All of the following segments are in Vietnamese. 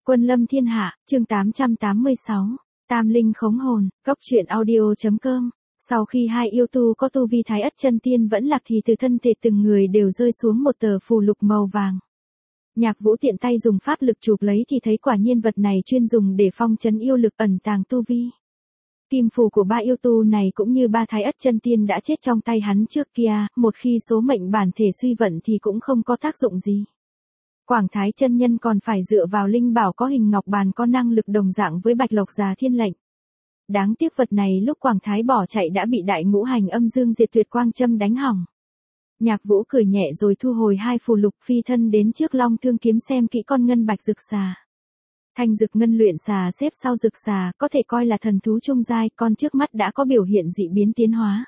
Quân lâm thiên hạ, chương 886, Tam linh khống hồn, Cốc truyện audio.com. Sau khi hai yêu tu có tu vi thái ất chân tiên vẫn lạc thì từ thân thể từng người đều rơi xuống một tờ phù lục màu vàng. Nhạc Vũ tiện tay dùng pháp lực chụp lấy thì thấy quả nhiên vật này chuyên dùng để phong trấn yêu lực ẩn tàng tu vi. Kim phù của ba yêu tu này cũng như ba thái ất chân tiên đã chết trong tay hắn trước kia, một khi số mệnh bản thể suy vận thì cũng không có tác dụng gì. Quảng Thái chân nhân còn phải dựa vào linh bảo có hình ngọc bàn có năng lực đồng dạng với Bạch Lộc Già Thiên Lệnh. Đáng tiếc vật này lúc Quảng Thái bỏ chạy đã bị đại ngũ hành âm dương diệt tuyệt quang châm đánh hỏng. Nhạc Vũ cười nhẹ rồi thu hồi hai phù lục phi thân đến trước Long Thương Kiếm xem kỹ con ngân bạch rực xà. Thanh dực ngân luyện xà xếp sau rực xà có thể coi là thần thú trung giai, con trước mắt đã có biểu hiện dị biến tiến hóa.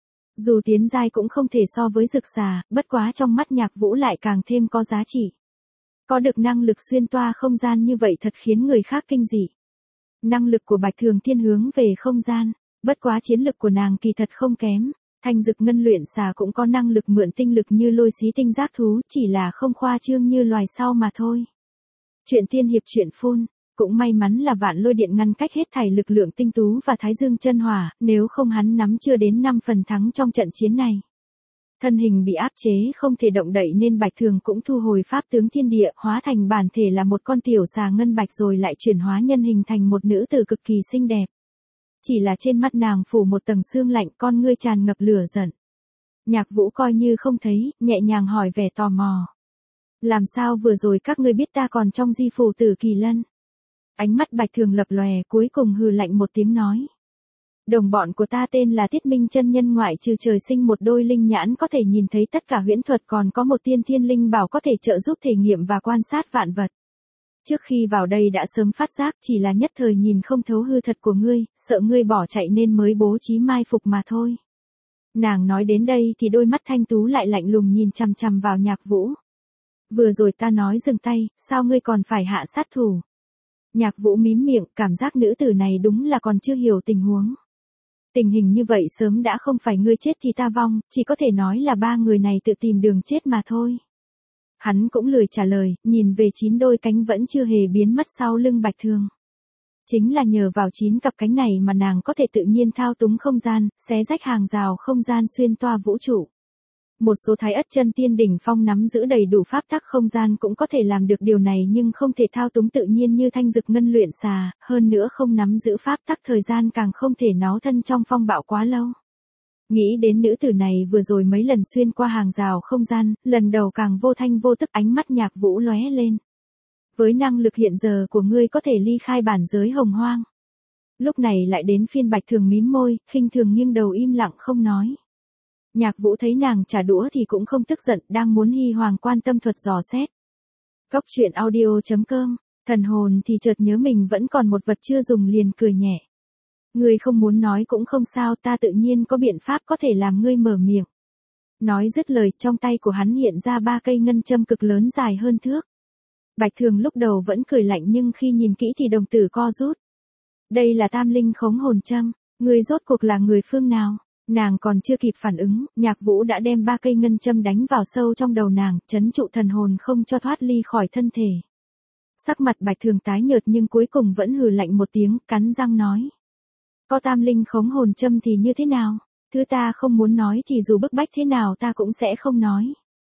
Dù tiến giai cũng không thể so với rực xà, bất quá trong mắt Nhạc Vũ lại càng thêm có giá trị. Có được năng lực xuyên toa không gian như vậy thật khiến người khác kinh dị. Năng lực của Bạch Thường Thiên hướng về không gian, bất quá chiến lực của nàng kỳ thật không kém. Thanh dực ngân luyện xà cũng có năng lực mượn tinh lực như lôi xí tinh giác thú, chỉ là không khoa trương như loài sau mà thôi. Chuyện tiên hiệp chuyện phun, cũng may mắn là Vạn Lôi Điện ngăn cách hết thảy lực lượng tinh tú và Thái Dương chân hỏa, nếu không hắn nắm chưa đến 5 phần thắng trong trận chiến này. Thân hình bị áp chế không thể động đậy nên Bạch Thường cũng thu hồi pháp tướng thiên địa, hóa thành bản thể là một con tiểu xà ngân bạch rồi lại chuyển hóa nhân hình thành một nữ tử cực kỳ xinh đẹp. Chỉ là trên mắt nàng phủ một tầng sương lạnh, con ngươi tràn ngập lửa giận. Nhạc Vũ coi như không thấy, nhẹ nhàng hỏi vẻ tò mò. Làm sao vừa rồi các ngươi biết ta còn trong di phù Tử Kỳ Lân? Ánh mắt Bạch Thường lập lòe, cuối cùng hừ lạnh một tiếng nói. Đồng bọn của ta tên là Tiết Minh chân nhân, ngoại trừ trời sinh một đôi linh nhãn có thể nhìn thấy tất cả huyễn thuật, còn có một tiên thiên linh bảo có thể trợ giúp thể nghiệm và quan sát vạn vật. Trước khi vào đây đã sớm phát giác, chỉ là nhất thời nhìn không thấu hư thật của ngươi, sợ ngươi bỏ chạy nên mới bố trí mai phục mà thôi. Nàng nói đến đây thì đôi mắt thanh tú lại lạnh lùng nhìn chằm chằm vào Nhạc Vũ. Vừa rồi ta nói dừng tay, sao ngươi còn phải hạ sát thủ? Nhạc Vũ mím miệng, cảm giác nữ tử này đúng là còn chưa hiểu tình huống. Tình hình như vậy sớm đã không phải ngươi chết thì ta vong, chỉ có thể nói là ba người này tự tìm đường chết mà thôi. Hắn cũng lười trả lời, nhìn về 9 đôi cánh vẫn chưa hề biến mất sau lưng Bạch Thường. Chính là nhờ vào 9 cặp cánh này mà nàng có thể tự nhiên thao túng không gian, xé rách hàng rào không gian xuyên toa vũ trụ. Một số thái ất chân tiên đỉnh phong nắm giữ đầy đủ pháp tắc không gian cũng có thể làm được điều này, nhưng không thể thao túng tự nhiên như thanh dực ngân luyện xà, hơn nữa không nắm giữ pháp tắc thời gian, càng không thể nó thân trong phong bạo quá lâu. Nghĩ đến nữ tử này vừa rồi mấy lần xuyên qua hàng rào không gian, lần đầu càng vô thanh vô tức, ánh mắt Nhạc Vũ lóe lên. Với năng lực hiện giờ của ngươi có thể ly khai bản giới hồng hoang. Lúc này lại đến phiên Bạch Thường mím môi, khinh thường nghiêng đầu im lặng không nói. Nhạc Vũ thấy nàng trả đũa thì cũng không tức giận, đang muốn hy hoàng quan tâm thuật dò xét. Cốc truyện audio.com, thần hồn thì chợt nhớ mình vẫn còn một vật chưa dùng liền cười nhẹ. Ngươi không muốn nói cũng không sao, ta tự nhiên có biện pháp có thể làm ngươi mở miệng. Nói dứt lời, trong tay của hắn hiện ra 3 cây ngân châm cực lớn dài hơn thước. Bạch Thường lúc đầu vẫn cười lạnh nhưng khi nhìn kỹ thì đồng tử co rút. Đây là tam linh khống hồn châm, ngươi rốt cuộc là người phương nào? Nàng còn chưa kịp phản ứng, Nhạc Vũ đã đem 3 cây ngân châm đánh vào sâu trong đầu nàng, trấn trụ thần hồn không cho thoát ly khỏi thân thể. Sắc mặt Bạch Thường tái nhợt nhưng cuối cùng vẫn hừ lạnh một tiếng, cắn răng nói. Có tam linh khống hồn châm thì như thế nào? Thứ ta không muốn nói thì dù bức bách thế nào ta cũng sẽ không nói.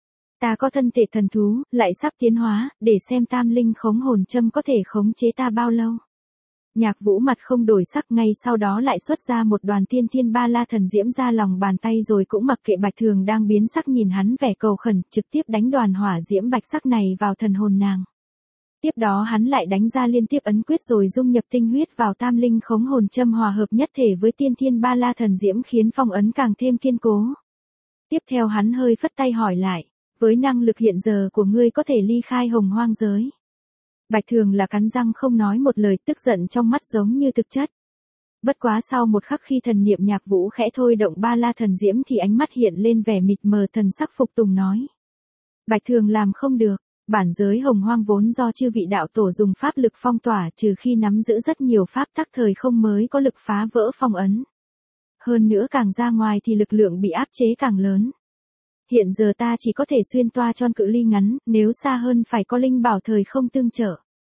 Ta có thân thể thần thú, lại sắp tiến hóa, để xem tam linh khống hồn châm có thể khống chế ta bao lâu. Nhạc Vũ mặt không đổi sắc, ngay sau đó lại xuất ra một đoàn tiên thiên ba la thần diễm ra lòng bàn tay, rồi cũng mặc kệ Bạch Thường đang biến sắc nhìn hắn vẻ cầu khẩn, trực tiếp đánh đoàn hỏa diễm bạch sắc này vào thần hồn nàng. Tiếp đó hắn lại đánh ra liên tiếp ấn quyết rồi dung nhập tinh huyết vào tam linh khống hồn châm, hòa hợp nhất thể với tiên thiên ba la thần diễm khiến phong ấn càng thêm kiên cố. Tiếp theo hắn hơi phất tay hỏi lại, với năng lực hiện giờ của ngươi có thể ly khai hồng hoang giới. Bạch Thường là cắn răng không nói một lời, tức giận trong mắt giống như thực chất. Bất quá sau một khắc khi thần niệm Nhạc Vũ khẽ thôi động ba la thần diễm thì ánh mắt hiện lên vẻ mịt mờ, thần sắc phục tùng nói. Bạch Thường làm không được, bản giới hồng hoang vốn do chư vị đạo tổ dùng pháp lực phong tỏa, trừ khi nắm giữ rất nhiều pháp tắc thời không mới có lực phá vỡ phong ấn. Hơn nữa càng ra ngoài thì lực lượng bị áp chế càng lớn. Hiện giờ ta chỉ có thể xuyên toa tròn cự ly ngắn, nếu xa hơn phải có linh bảo thời không tương trợ.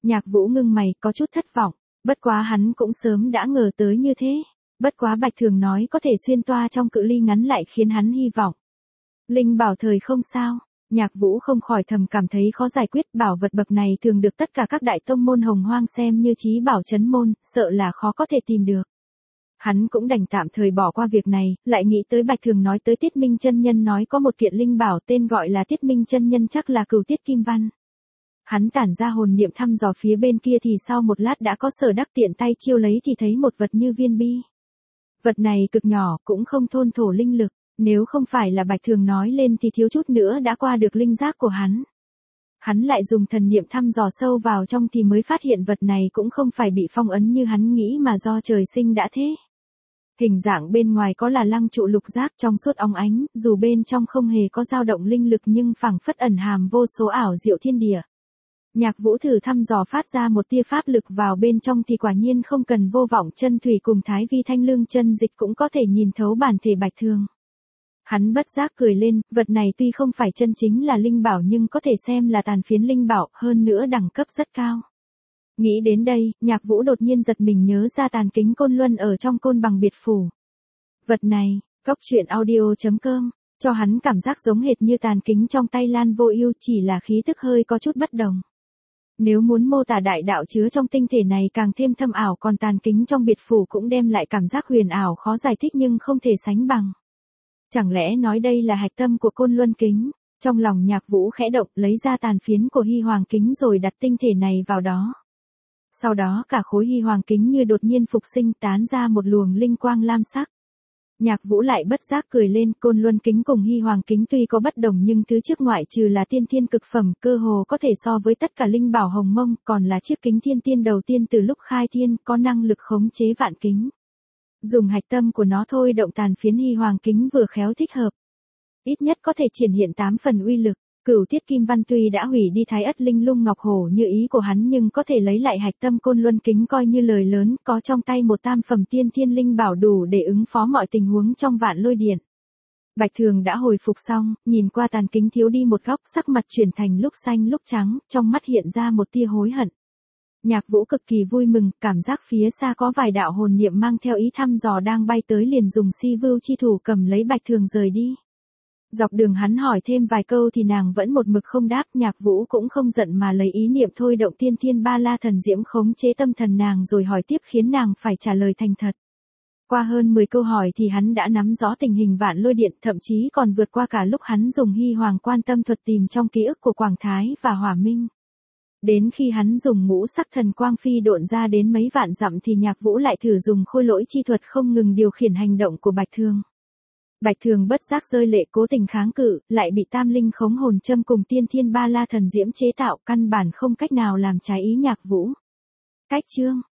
Nhạc Vũ ngưng mày, có chút thất vọng, bất quá hắn cũng sớm đã ngờ tới như thế. Bất quá Bạch Thường nói có thể xuyên toa trong cự ly ngắn lại khiến hắn hy vọng. Linh bảo thời không sao, Nhạc Vũ không khỏi thầm cảm thấy khó giải quyết, bảo vật bậc này thường được tất cả các đại tông môn hồng hoang xem như chí bảo trấn môn, sợ là khó có thể tìm được. Hắn cũng đành tạm thời bỏ qua việc này, lại nghĩ tới Bạch Thường nói tới Tiết Minh chân nhân nói có một kiện linh bảo tên gọi là Tiết Minh chân nhân, chắc là Cửu Tiết Kim Văn. Hắn tản ra hồn niệm thăm dò phía bên kia thì sau một lát đã có Sở Đắc tiện tay chiêu lấy thì thấy một vật như viên bi. Vật này cực nhỏ, cũng không thôn thổ linh lực, nếu không phải là Bạch Thường nói lên thì thiếu chút nữa đã qua được linh giác của hắn. Hắn lại dùng thần niệm thăm dò sâu vào trong thì mới phát hiện vật này cũng không phải bị phong ấn như hắn nghĩ mà do trời sinh đã thế. Hình dạng bên ngoài có là lăng trụ lục giác trong suốt óng ánh, dù bên trong không hề có dao động linh lực nhưng phảng phất ẩn hàm vô số ảo diệu thiên địa. Nhạc Vũ thử thăm dò phát ra một tia pháp lực vào bên trong thì quả nhiên không cần vô vọng chân thủy cùng thái vi thanh lương chân dịch cũng có thể nhìn thấu bản thể Bạch Thường. Hắn bất giác cười lên, vật này tuy không phải chân chính là linh bảo nhưng có thể xem là tàn phiến linh bảo, hơn nữa đẳng cấp rất cao. Nghĩ đến đây, Nhạc Vũ đột nhiên giật mình nhớ ra tàn kính côn luân ở trong côn bằng biệt phủ. Vật này, coctruyện.audio.com, cho hắn cảm giác giống hệt như tàn kính trong tay Lan Vô Ưu, chỉ là khí tức hơi có chút bất đồng. Nếu muốn mô tả đại đạo chứa trong tinh thể này càng thêm thâm ảo, còn tàn kính trong biệt phủ cũng đem lại cảm giác huyền ảo khó giải thích nhưng không thể sánh bằng. Chẳng lẽ nói đây là hạch tâm của côn luân kính? Trong lòng Nhạc Vũ khẽ động, lấy ra tàn phiến của hy hoàng kính rồi đặt tinh thể này vào đó. Sau đó cả khối hy hoàng kính như đột nhiên phục sinh, tán ra một luồng linh quang lam sắc. Nhạc Vũ lại bất giác cười lên, côn luân kính cùng hy hoàng kính tuy có bất đồng nhưng thứ trước ngoại trừ là tiên thiên cực phẩm, cơ hồ có thể so với tất cả linh bảo hồng mông, còn là chiếc kính thiên tiên đầu tiên từ lúc khai thiên, có năng lực khống chế vạn kính. Dùng hạch tâm của nó thôi động tàn phiến hy hoàng kính vừa khéo thích hợp. Ít nhất có thể triển hiện 8 phần uy lực. Cửu Tiết Kim Văn tuy đã hủy đi Thái Ất Linh Lung Ngọc Hổ như ý của hắn nhưng có thể lấy lại hạch tâm côn luân kính coi như lời lớn, có trong tay một tam phẩm tiên thiên linh bảo đủ để ứng phó mọi tình huống trong vạn lôi điện. Bạch Thường đã hồi phục xong, nhìn qua tàn kính thiếu đi một góc, sắc mặt chuyển thành lúc xanh lúc trắng, trong mắt hiện ra một tia hối hận. Nhạc Vũ cực kỳ vui mừng, cảm giác phía xa có vài đạo hồn niệm mang theo ý thăm dò đang bay tới, liền dùng Si Vưu chi thủ cầm lấy Bạch Thường rời đi. Dọc đường hắn hỏi thêm vài câu thì nàng vẫn một mực không đáp, Nhạc Vũ cũng không giận mà lấy ý niệm thôi động tiên thiên ba la thần diễm khống chế tâm thần nàng rồi hỏi tiếp khiến nàng phải trả lời thành thật. Qua hơn 10 câu hỏi thì hắn đã nắm rõ tình hình vạn lôi điện, thậm chí còn vượt qua cả lúc hắn dùng hy hoàng quan tâm thuật tìm trong ký ức của Quảng Thái và Hỏa Minh. Đến khi hắn dùng ngũ sắc thần quang phi độn ra đến mấy vạn dặm thì Nhạc Vũ lại thử dùng khôi lỗi chi thuật không ngừng điều khiển hành động của Bạch Thường. Bạch Thường bất giác rơi lệ, cố tình kháng cự, lại bị tam linh khống hồn châm cùng tiên thiên ba la thần diễm chế tạo, căn bản không cách nào làm trái ý Nhạc Vũ. Cách chương